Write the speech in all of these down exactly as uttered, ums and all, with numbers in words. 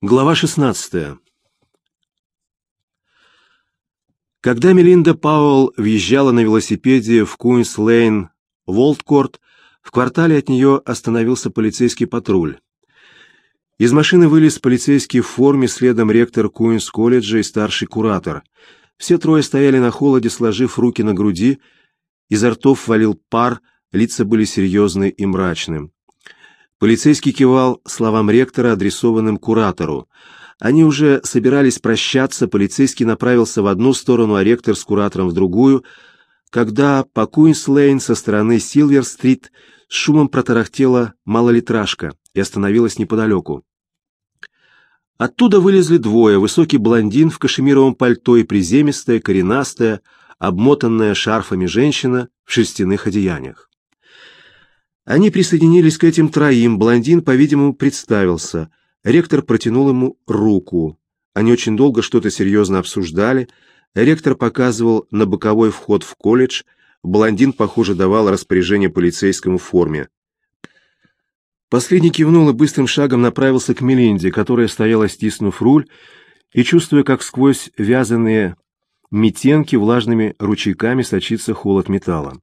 Глава шестнадцатая. Когда Мелинда Пауэлл въезжала на велосипеде в Куинс-Лейн, Волдкорт, в квартале от нее остановился полицейский патруль. Из машины вылез полицейский в форме, следом ректор Куинс-колледжа и старший куратор. Все трое стояли на холоде, сложив руки на груди, изо ртов валил пар, лица были серьезны и мрачны. Полицейский кивал словам ректора, адресованным куратору. Они уже собирались прощаться, полицейский направился в одну сторону, а ректор с куратором в другую, когда по Куинс-Лейн со стороны Силвер-стрит с шумом протарахтела малолитражка и остановилась неподалеку. Оттуда вылезли двое: высокий блондин в кашемировом пальто и приземистая, коренастая, обмотанная шарфами женщина в шерстяных одеяниях. Они присоединились к этим троим. Блондин, по-видимому, представился. Ректор протянул ему руку. Они очень долго что-то серьезно обсуждали. Ректор показывал на боковой вход в колледж. Блондин, похоже, давал распоряжение полицейскому в форме. Последний кивнул и быстрым шагом направился к Мелинде, которая стояла, стиснув руль, и чувствуя, как сквозь вязаные митенки влажными ручейками сочится холод металла.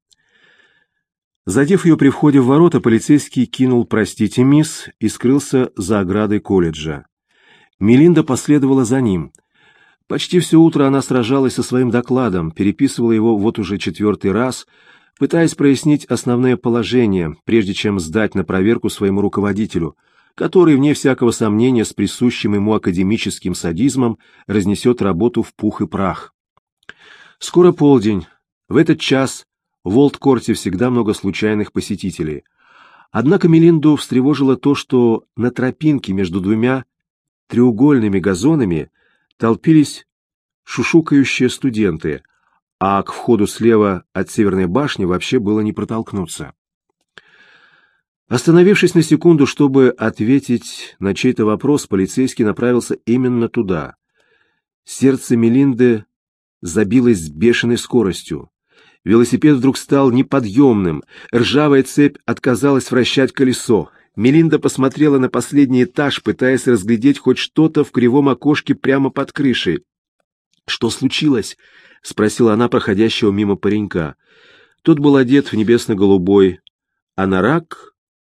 Задев ее при входе в ворота, полицейский кинул «Простите, мисс» и скрылся за оградой колледжа. Мелинда последовала за ним. Почти все утро она сражалась со своим докладом, переписывала его вот уже четвертый раз, пытаясь прояснить основное положение, прежде чем сдать на проверку своему руководителю, который, вне всякого сомнения, с присущим ему академическим садизмом, разнесет работу в пух и прах. Скоро полдень. В этот час в Волдкорте всегда много случайных посетителей. Однако Мелинду встревожило то, что на тропинке между двумя треугольными газонами толпились шушукающие студенты, а к входу слева от Северной башни вообще было не протолкнуться. Остановившись на секунду, чтобы ответить на чей-то вопрос, полицейский направился именно туда. Сердце Мелинды забилось с бешеной скоростью. Велосипед вдруг стал неподъемным, ржавая цепь отказалась вращать колесо. Мелинда посмотрела на последний этаж, пытаясь разглядеть хоть что-то в кривом окошке прямо под крышей. «Что случилось?» — спросила она проходящего мимо паренька. Тот был одет в небесно-голубой анорак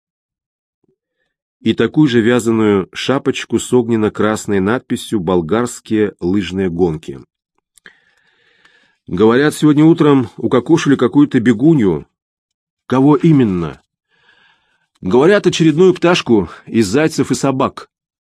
и такую же вязаную шапочку с огненно-красной надписью «Болгарские лыжные гонки». «Говорят, сегодня утром укокошили какую-то бегунью». «Кого именно?» «Говорят, очередную пташку из зайцев и собак».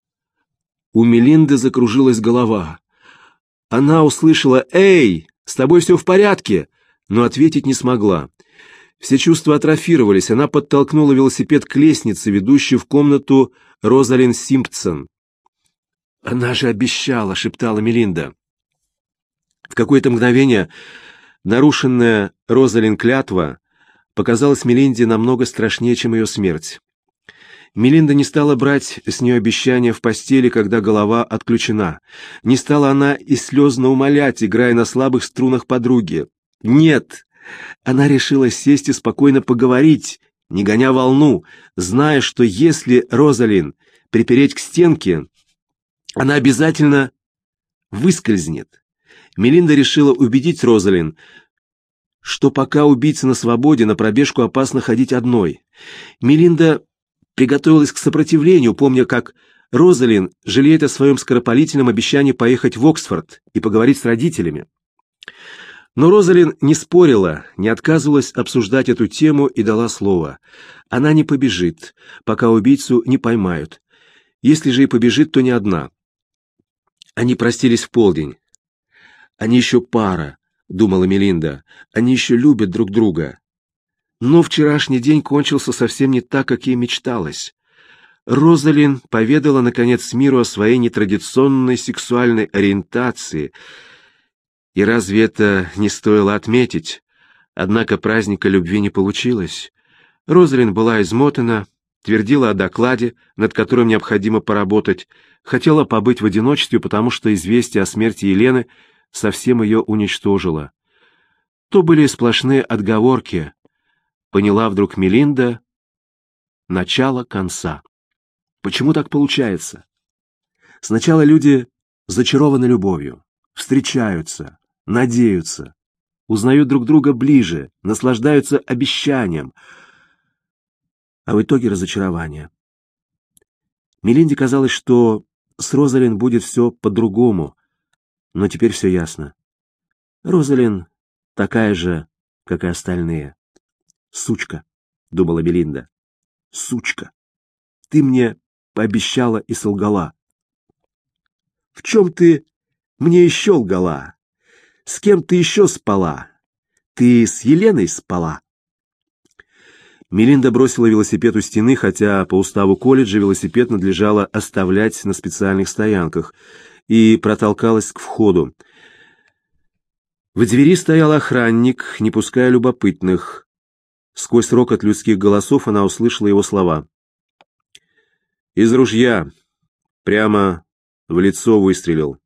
У Мелинды закружилась голова. Она услышала «Эй, с тобой все в порядке?», но ответить не смогла. Все чувства атрофировались, она подтолкнула велосипед к лестнице, ведущей в комнату Розалин Симпсон. «Она же обещала», — шептала Мелинда. В какое-то мгновение нарушенная Розалин клятва показалась Мелинде намного страшнее, чем ее смерть. Мелинда не стала брать с нее обещания в постели, когда голова отключена. Не стала она и слезно умолять, играя на слабых струнах подруги. Нет, она решила сесть и спокойно поговорить, не гоня волну, зная, что если Розалин припереть к стенке, она обязательно выскользнет. Мелинда решила убедить Розалин, что пока убийца на свободе, на пробежку опасно ходить одной. Мелинда приготовилась к сопротивлению, помня, как Розалин жалеет о своем скоропалительном обещании поехать в Оксфорд и поговорить с родителями. Но Розалин не спорила, не отказывалась обсуждать эту тему и дала слово. Она не побежит, пока убийцу не поймают. Если же и побежит, то не одна. Они простились в полдень. «Они еще пара», — думала Мелинда, — «они еще любят друг друга». Но вчерашний день кончился совсем не так, как ей мечталось. Розалин поведала, наконец, миру о своей нетрадиционной сексуальной ориентации. И разве это не стоило отметить? Однако праздника любви не получилось. Розалин была измотана, твердила о докладе, над которым необходимо поработать, хотела побыть в одиночестве, потому что известие о смерти Елены совсем ее уничтожило. То были сплошные отговорки, поняла вдруг Мелинда, начало конца. Почему так получается? Сначала люди зачарованы любовью, встречаются, надеются, узнают друг друга ближе, наслаждаются обещанием, а в итоге разочарование. Мелинде казалось, что с Розалин будет все по-другому, но теперь все ясно. Розалин такая же, как и остальные. «Сучка», — думала Мелинда, — «сучка, ты мне пообещала и солгала». «В чем ты мне еще лгала? С кем ты еще спала? Ты с Еленой спала?» Мелинда бросила велосипед у стены, хотя по уставу колледжа велосипед надлежало оставлять на специальных стоянках, и протолкалась к входу. В двери стоял охранник, не пуская любопытных. Сквозь рокот людских голосов она услышала его слова. «Из ружья. Прямо в лицо выстрелил».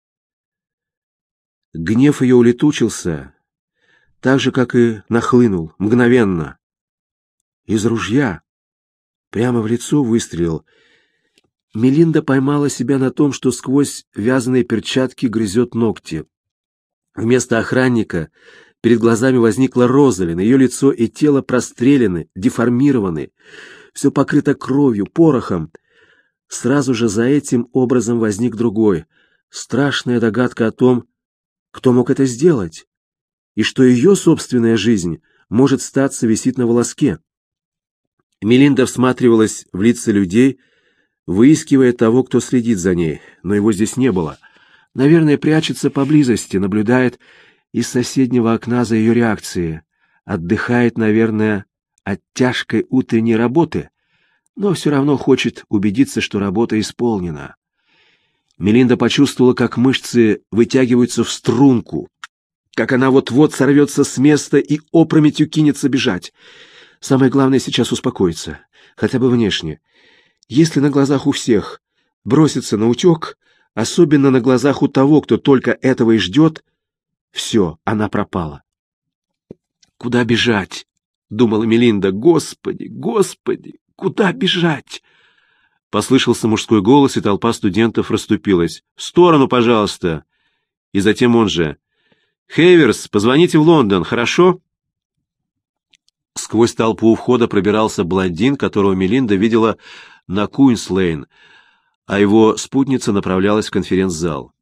Гнев ее улетучился, так же, как и нахлынул, мгновенно. Из ружья. Прямо в лицо выстрелил. Мелинда поймала себя на том, что сквозь вязаные перчатки грызет ногти. Вместо охранника перед глазами возникла Розалин, ее лицо и тело прострелены, деформированы, все покрыто кровью, порохом. Сразу же за этим образом возник другой, страшная догадка о том, кто мог это сделать, и что ее собственная жизнь, может статься, висит на волоске. Мелинда всматривалась в лица людей, выискивая того, кто следит за ней, но его здесь не было. Наверное, прячется поблизости, наблюдает из соседнего окна за ее реакцией, отдыхает, наверное, от тяжкой утренней работы, но все равно хочет убедиться, что работа исполнена. Мелинда почувствовала, как мышцы вытягиваются в струнку, как она вот-вот сорвется с места и опрометью кинется бежать. Самое главное сейчас успокоиться, хотя бы внешне. Если на глазах у всех броситься на утек, особенно на глазах у того, кто только этого и ждет, все, она пропала. «Куда бежать?» — думала Мелинда. «Господи, Господи, куда бежать?» Послышался мужской голос, и толпа студентов расступилась. «В сторону, пожалуйста!» И затем он же. «Хейверс, позвоните в Лондон, хорошо?» Сквозь толпу у входа пробирался блондин, которого Мелинда видела на Куинс-Лейн, а его спутница направлялась в конференц-зал.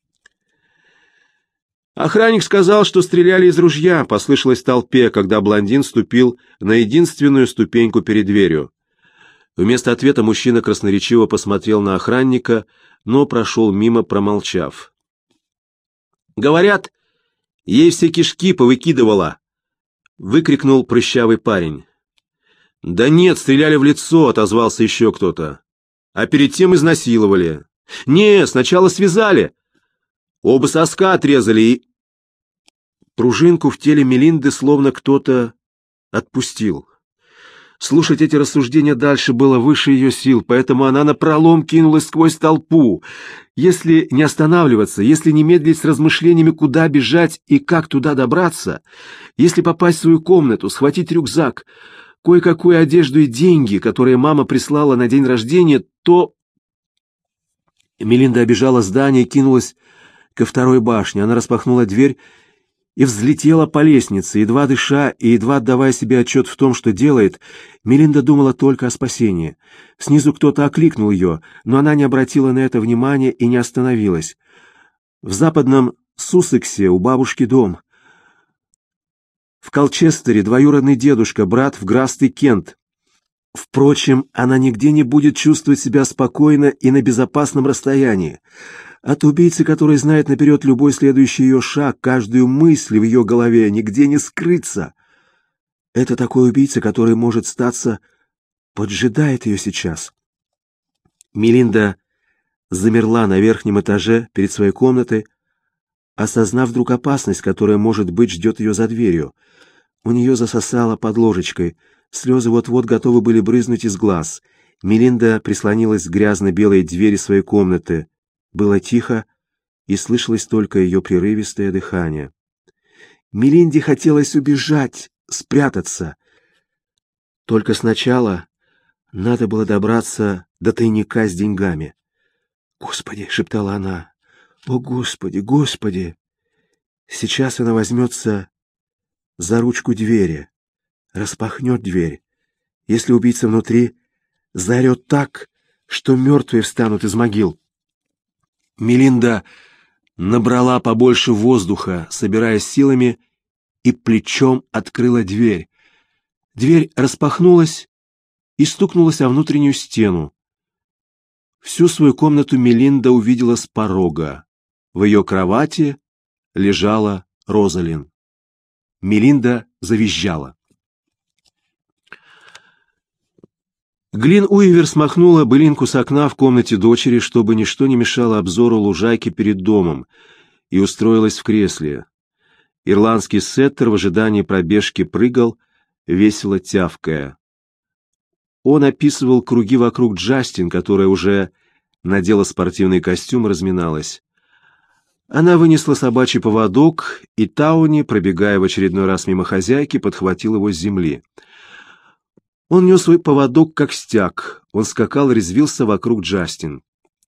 «Охранник сказал, что стреляли из ружья», — послышалось в толпе, когда блондин ступил на единственную ступеньку перед дверью. Вместо ответа мужчина красноречиво посмотрел на охранника, но прошел мимо, промолчав. «Говорят, ей все кишки повыкидывала», — выкрикнул прыщавый парень. «Да нет, стреляли в лицо», — отозвался еще кто-то. «А перед тем изнасиловали». «Не, сначала связали. Оба соска отрезали и...» Пружинку в теле Мелинды словно кто-то отпустил. Слушать эти рассуждения дальше было выше ее сил, поэтому она напролом кинулась сквозь толпу. Если не останавливаться, если не медлить с размышлениями, куда бежать и как туда добраться, если попасть в свою комнату, схватить рюкзак, кое-какую одежду и деньги, которые мама прислала на день рождения, то... Мелинда обежала здание и кинулась ко второй башне. Она распахнула дверь и взлетела по лестнице, едва дыша и едва отдавая себе отчет в том, что делает. Мелинда думала только о спасении. Снизу кто-то окликнул ее, но она не обратила на это внимания и не остановилась. В западном Суссексе у бабушки дом. В Колчестере двоюродный дедушка, брат в графстве Кент. Впрочем, она нигде не будет чувствовать себя спокойно и на безопасном расстоянии. От убийцы, который знает наперед любой следующий ее шаг, каждую мысль в ее голове, нигде не скрыться. Это такой убийца, который, может статься, поджидает ее сейчас. Мелинда замерла на верхнем этаже перед своей комнатой, осознав вдруг опасность, которая, может быть, ждет ее за дверью. У нее засосало под ложечкой, слезы вот-вот готовы были брызнуть из глаз. Мелинда прислонилась к грязно-белой двери своей комнаты. Было тихо, и слышалось только ее прерывистое дыхание. Мелинде хотелось убежать, спрятаться. Только сначала надо было добраться до тайника с деньгами. «Господи!» — шептала она. «О, Господи, Господи!» Сейчас она возьмется за ручку двери, распахнет дверь. Если убийца внутри, заорет так, что мертвые встанут из могил. Мелинда набрала побольше воздуха, собираясь силами, и плечом открыла дверь. Дверь распахнулась и стукнулась о внутреннюю стену. Всю свою комнату Мелинда увидела с порога. В ее кровати лежала Розалин. Мелинда завизжала. Глин Уивер смахнула былинку с окна в комнате дочери, чтобы ничто не мешало обзору лужайки перед домом, и устроилась в кресле. Ирландский сеттер в ожидании пробежки прыгал, весело тявкая. Он описывал круги вокруг Джастин, которая уже надела спортивный костюм и разминалась. Она вынесла собачий поводок, и Тауни, пробегая в очередной раз мимо хозяйки, подхватил его с земли. Он нес свой поводок как стяг. Он скакал и резвился вокруг Джастин.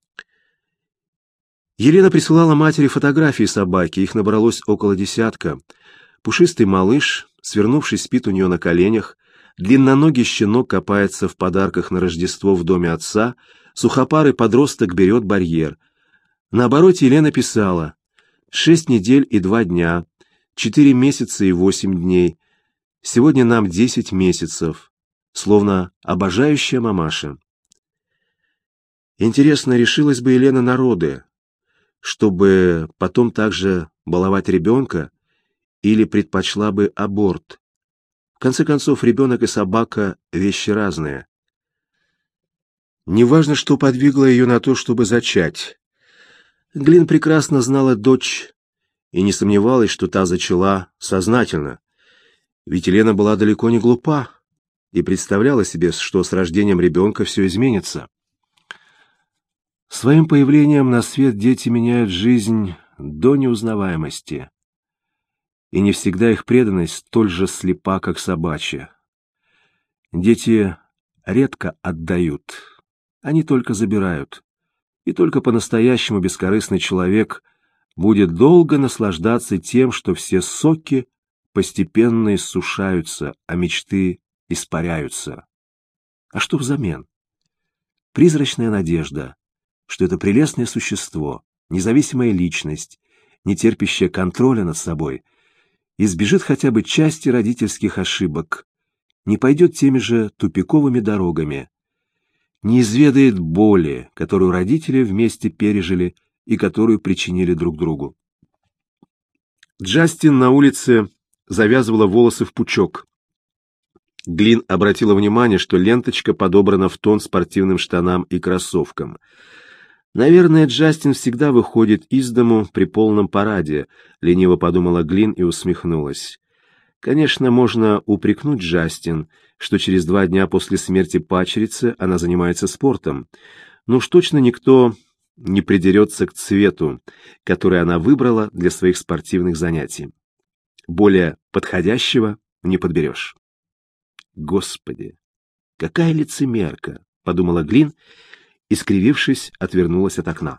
Елена присылала матери фотографии собаки, их набралось около десятка. Пушистый малыш, свернувшись, спит у нее на коленях, длинноногий щенок копается в подарках на Рождество в доме отца, сухопарый подросток берет барьер. На обороте Елена писала: «Шесть недель и два дня, четыре месяца и восемь дней. Сегодня нам десять месяцев», словно обожающая мамаша. Интересно, решилась бы Елена на роды, чтобы потом также баловать ребенка, или предпочла бы аборт? В конце концов, ребенок и собака — вещи разные. Неважно, что подвигло ее на то, чтобы зачать. Глин прекрасно знала дочь и не сомневалась, что та зачала сознательно. Ведь Елена была далеко не глупа и представляла себе, что с рождением ребенка все изменится. Своим появлением на свет дети меняют жизнь до неузнаваемости. И не всегда их преданность столь же слепа, как собачья. Дети редко отдают, они только забирают. И только по-настоящему бескорыстный человек будет долго наслаждаться тем, что все соки постепенно иссушаются, а мечты испаряются. А что взамен? Призрачная надежда, что это прелестное существо, независимая личность, не терпящая контроля над собой, избежит хотя бы части родительских ошибок, не пойдет теми же тупиковыми дорогами, не изведает боли, которую родители вместе пережили и которую причинили друг другу. Джастин на улице завязывала волосы в пучок. Глин обратила внимание, что ленточка подобрана в тон спортивным штанам и кроссовкам. «Наверное, Джастин всегда выходит из дому при полном параде», — лениво подумала Глин и усмехнулась. Конечно, можно упрекнуть Джастин, что через два дня после смерти падчерицы она занимается спортом, но уж точно никто не придерется к цвету, который она выбрала для своих спортивных занятий. Более подходящего не подберешь. «Господи, какая лицемерка!» — подумала Глин и, скривившись, отвернулась от окна.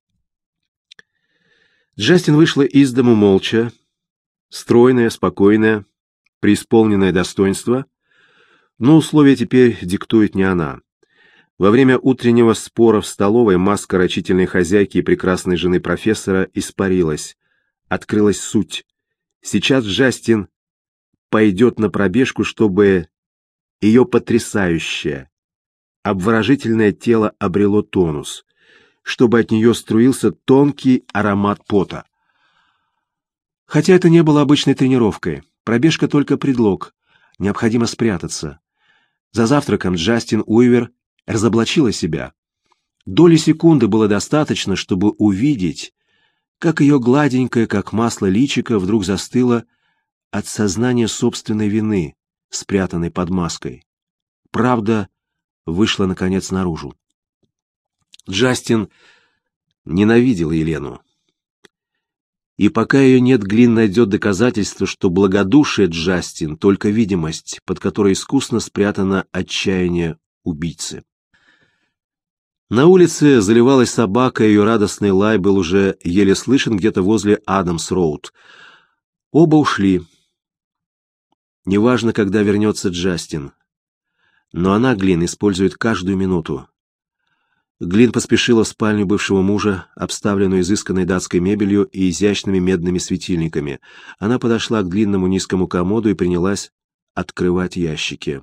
Джастин вышла из дому молча, стройная, спокойная, преисполненное достоинство, но условия теперь диктует не она. Во время утреннего спора в столовой маска рачительной хозяйки и прекрасной жены профессора испарилась. Открылась суть. Сейчас Джастин пойдет на пробежку, чтобы ее потрясающее, обворожительное тело обрело тонус, чтобы от нее струился тонкий аромат пота. Хотя это не было обычной тренировкой. Пробежка только предлог. Необходимо спрятаться. За завтраком Джастин Уивер разоблачила себя. Доли секунды было достаточно, чтобы увидеть, как ее гладенькое, как масло личико вдруг застыло от сознания собственной вины, спрятанной под маской. Правда вышла, наконец, наружу. Джастин ненавидел Елену. И пока ее нет, Глин найдет доказательство, что благодушие Джастин — только видимость, под которой искусно спрятано отчаяние убийцы. На улице заливалась собака, и ее радостный лай был уже еле слышен где-то возле Адамс-Роуд. Оба ушли. Неважно, когда вернется Джастин. Но она, Глин, использует каждую минуту. Глин поспешила в спальню бывшего мужа, обставленную изысканной датской мебелью и изящными медными светильниками. Она подошла к длинному низкому комоду и принялась открывать ящики.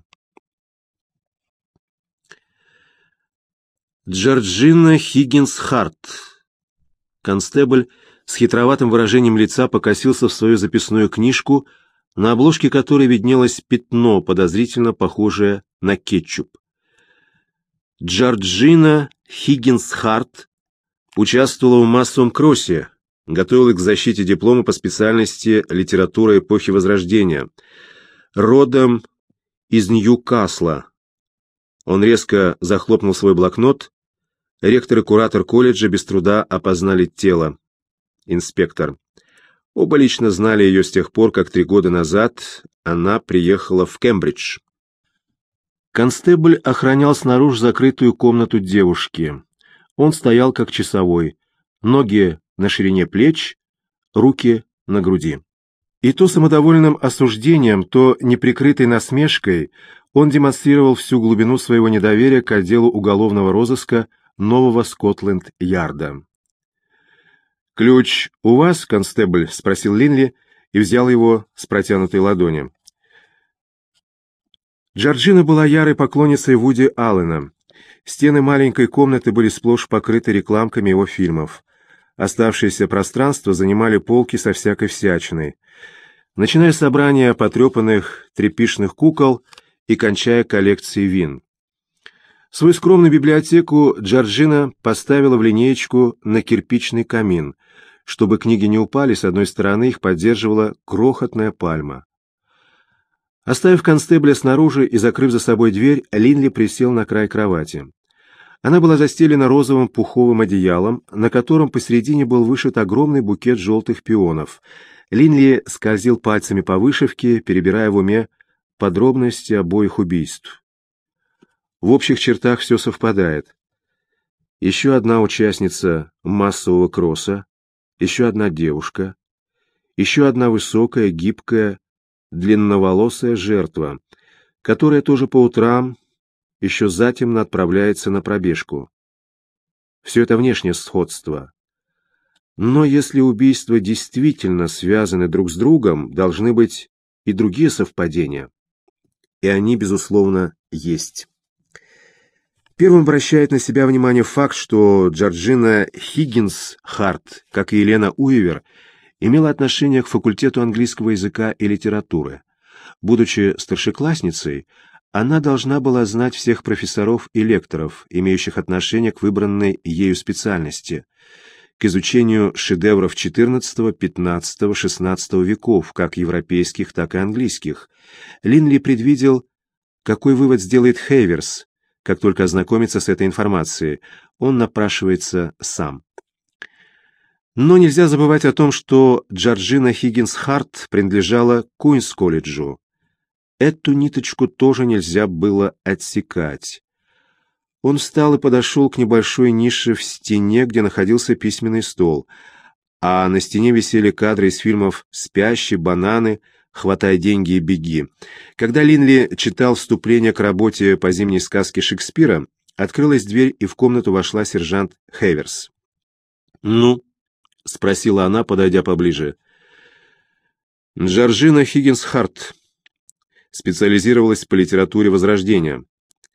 Джорджина Хиггинс-Харт. Констебль с хитроватым выражением лица покосился в свою записную книжку, на обложке которой виднелось пятно, подозрительно похожее на кетчуп. Джорджина Хиггинс-Харт участвовала в массовом кроссе, готовилась к защите диплома по специальности литература эпохи Возрождения, родом из Ньюкасла. Он резко захлопнул свой блокнот. Ректор и куратор колледжа без труда опознали тело. Инспектор. Оба лично знали ее с тех пор, как три года назад она приехала в Кембридж. Констебль охранял снаружи закрытую комнату девушки. Он стоял как часовой, ноги на ширине плеч, руки на груди. И то самодовольным осуждением, то неприкрытой насмешкой он демонстрировал всю глубину своего недоверия к отделу уголовного розыска нового Скотланд-Ярда. «Ключ у вас, констебль?» — спросил Линли и взял его с протянутой ладони. Джорджина была ярой поклонницей Вуди Аллена. Стены маленькой комнаты были сплошь покрыты рекламками его фильмов. Оставшееся пространство занимали полки со всякой всячиной, начиная с собрания потрепанных тряпичных кукол и кончая коллекцией вин. Свою скромную библиотеку Джорджина поставила в линеечку на кирпичный камин. Чтобы книги не упали, с одной стороны их поддерживала крохотная пальма. Оставив констебля снаружи и закрыв за собой дверь, Линли присел на край кровати. Она была застелена розовым пуховым одеялом, на котором посередине был вышит огромный букет желтых пионов. Линли скользил пальцами по вышивке, перебирая в уме подробности обоих убийств. В общих чертах все совпадает. Еще одна участница массового кросса, еще одна девушка, еще одна высокая, гибкая, длинноволосая жертва, которая тоже по утрам еще затемно отправляется на пробежку. Все это внешнее сходство. Но если убийства действительно связаны друг с другом, должны быть и другие совпадения. И они, безусловно, есть. Первым обращает на себя внимание факт, что Джорджина Хиггинс-Харт, как и Елена Уивер, имела отношение к факультету английского языка и литературы. Будучи старшеклассницей, она должна была знать всех профессоров и лекторов, имеющих отношение к выбранной ею специальности, к изучению шедевров четырнадцатого, пятнадцатого, шестнадцатого веков, как европейских, так и английских. Линли предвидел, какой вывод сделает Хейверс, как только ознакомится с этой информацией. Он напрашивается сам. Но нельзя забывать о том, что Джорджина Хиггинс-Харт принадлежала Куинс-колледжу. Эту ниточку тоже нельзя было отсекать. Он встал и подошел к небольшой нише в стене, где находился письменный стол, а на стене висели кадры из фильмов «Спящий», «Бананы», «Хватай деньги и беги». Когда Линли читал вступление к работе по зимней сказке Шекспира, открылась дверь, и в комнату вошла сержант Хейверс. «Ну?» — спросила она, подойдя поближе. Джорджина Хиггинс-Харт специализировалась по литературе Возрождения.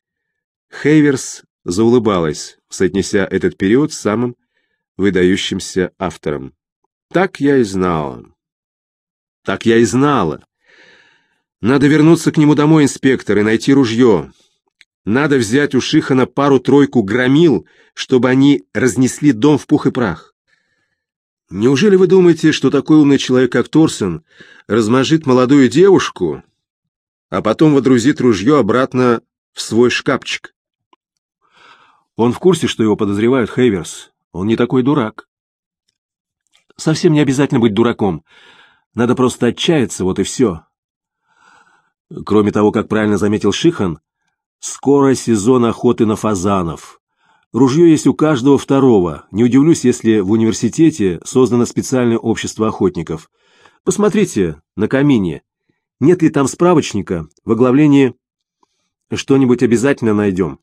Хейверс заулыбалась, соотнеся этот период с самым выдающимся автором. «Так я и знала. Так я и знала. Надо вернуться к нему домой, инспектор, и найти ружье. Надо взять у Шихана пару-тройку громил, чтобы они разнесли дом в пух и прах. Неужели вы думаете, что такой умный человек, как Торсон, размажит молодую девушку, а потом водрузит ружье обратно в свой шкафчик?» Он в курсе, что его подозревают, Хейверс. Он не такой дурак. Совсем не обязательно быть дураком. Надо просто отчаяться, вот и все. Кроме того, как правильно заметил Шихан, скоро сезон охоты на фазанов. Ружье есть у каждого второго. Не удивлюсь, если в университете создано специальное общество охотников. Посмотрите на камине. Нет ли там справочника? В оглавлении что-нибудь обязательно найдем.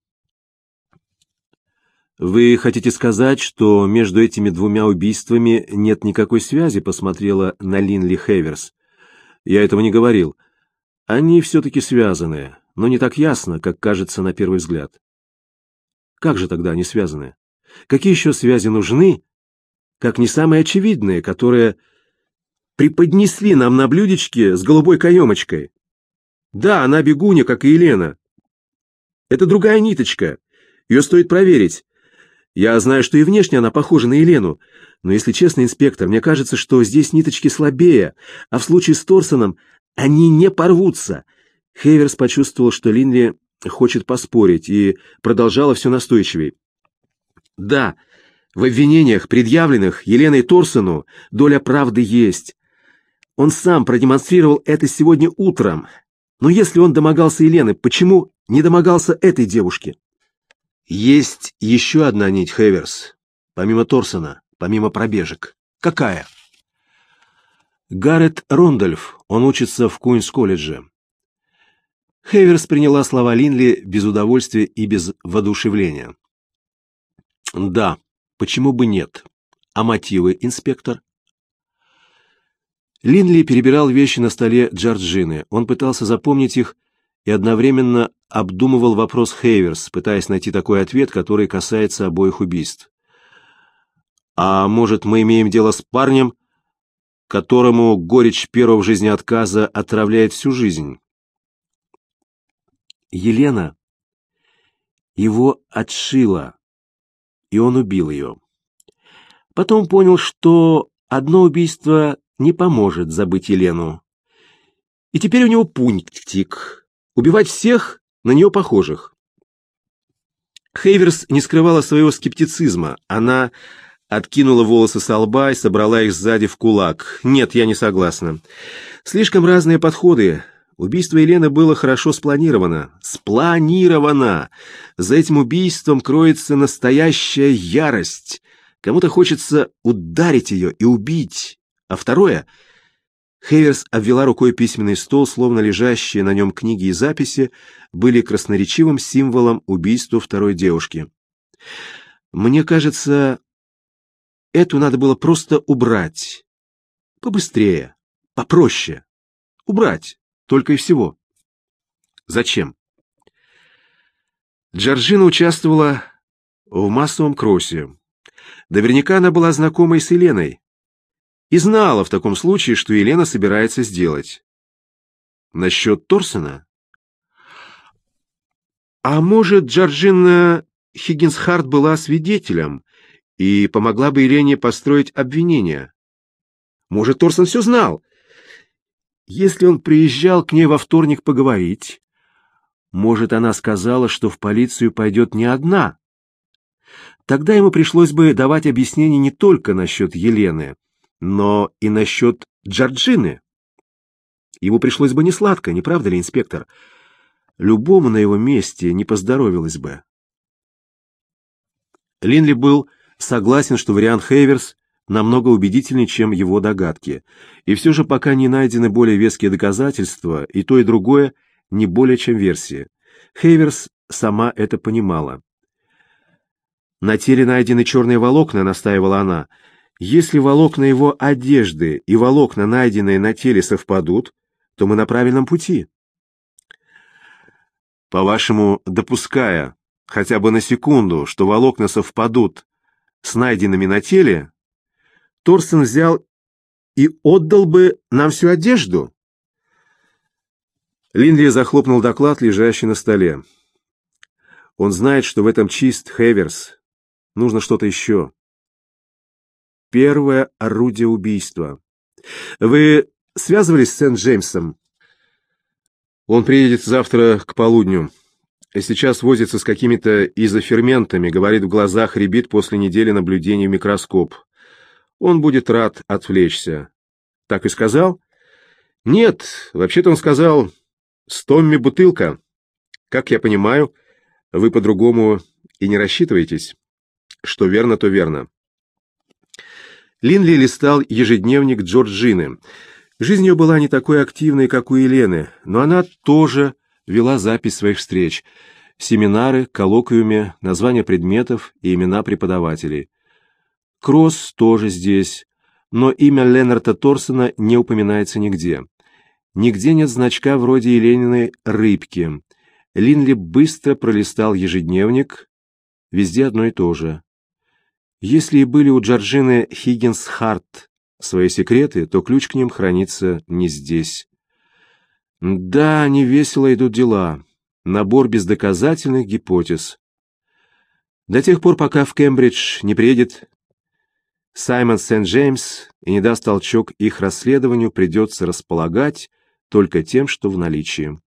«Вы хотите сказать, что между этими двумя убийствами нет никакой связи?» — посмотрела на Линли Хейверс. «Я этого не говорил. Они все-таки связаны, но не так ясно, как кажется на первый взгляд». «Как же тогда они связаны? Какие еще связи нужны, как не самые очевидные, которые преподнесли нам на блюдечке с голубой каемочкой? Да, она бегунья, как и Елена. Это другая ниточка. Ее стоит проверить. Я знаю, что и внешне она похожа на Елену, но, если честно, инспектор, мне кажется, что здесь ниточки слабее, а в случае с Торсоном они не порвутся». Хейверс почувствовал, что Линли хочет поспорить, и продолжала все настойчивее. «Да, в обвинениях, предъявленных Еленой Торсону, доля правды есть. Он сам продемонстрировал это сегодня утром. Но если он домогался Елены, почему не домогался этой девушки?» «Есть еще одна нить, Хейверс, помимо Торсона, помимо пробежек». «Какая?» «Гаррет Рондольф, он учится в Куинс-колледже». Хейверс приняла слова Линли без удовольствия и без воодушевления. «Да, почему бы нет? А мотивы, инспектор?» Линли перебирал вещи на столе Джорджины. Он пытался запомнить их и одновременно обдумывал вопрос Хейверс, пытаясь найти такой ответ, который касается обоих убийств. «А может, мы имеем дело с парнем, которому горечь первого в жизни отказа отравляет всю жизнь?» Елена его отшила, и он убил ее. Потом понял, что одно убийство не поможет забыть Елену. И теперь у него пунктик — убивать всех на нее похожих. Хейверс не скрывала своего скептицизма. Она откинула волосы со лба и собрала их сзади в кулак. «Нет, я не согласна. Слишком разные подходы. Убийство Елены было хорошо спланировано. Спланировано! За этим убийством кроется настоящая ярость. Кому-то хочется ударить ее и убить. А второе...» Хейверс обвела рукой письменный стол, словно лежащие на нем книги и записи были красноречивым символом убийства второй девушки. «Мне кажется, эту надо было просто убрать. Побыстрее, попроще. Убрать, только и всего». «Зачем?» Джорджина участвовала в массовом кроссе. Наверняка она была знакома и с Еленой. И знала в таком случае, что Елена собирается сделать. Насчет Торсона? А может, Джорджина Хиггинсхарт была свидетелем и помогла бы Елене построить обвинение? Может, Торсон все знал? Если он приезжал к ней во вторник поговорить, может, она сказала, что в полицию пойдет не одна? Тогда ему пришлось бы давать объяснение не только насчет Елены, но и насчет Джорджины. Ему пришлось бы несладко, не правда ли, инспектор? Любому на его месте не поздоровилось бы. Линли был согласен, что вариант Хейверс намного убедительнее, чем его догадки. И все же пока не найдены более веские доказательства, и то, и другое не более чем версии. Хейверс сама это понимала. «На теле найдены черные волокна», — настаивала она. «Если волокна его одежды и волокна, найденные на теле, совпадут, то мы на правильном пути». «По-вашему, допуская хотя бы на секунду, что волокна совпадут с найденными на теле, Торсон взял и отдал бы нам всю одежду?» Линли захлопнул доклад, лежащий на столе. «Он знает, что в этом чист, Хейверс. Нужно что-то еще. Первое орудие убийства. Вы связывались с Сент-Джеймсом?» «Он приедет завтра к полудню. Сейчас возится с какими-то изоферментами, говорит, в глазах рябит после недели наблюдений в микроскоп. Он будет рад отвлечься». «Так и сказал?» «Нет, вообще-то он сказал, с Томми бутылка. Как я понимаю, вы по-другому и не рассчитывайтесь. Что верно, то верно. Линли листал ежедневник Джорджины. Жизнь ее была не такой активной, как у Елены, но она тоже вела запись своих встреч. Семинары, коллоквиумы, названия предметов и имена преподавателей. Кросс тоже здесь, но имя Ленарта Торсона не упоминается нигде. Нигде нет значка вроде Елениной «рыбки». Линли быстро пролистал ежедневник. Везде одно и то же. Если и были у Джорджины Хиггинс-Харт свои секреты, то ключ к ним хранится не здесь. Да, невесело идут дела. Набор бездоказательных гипотез. До тех пор, пока в Кембридж не приедет Саймон Сент-Джеймс и не даст толчок их расследованию, придется располагать только тем, что в наличии.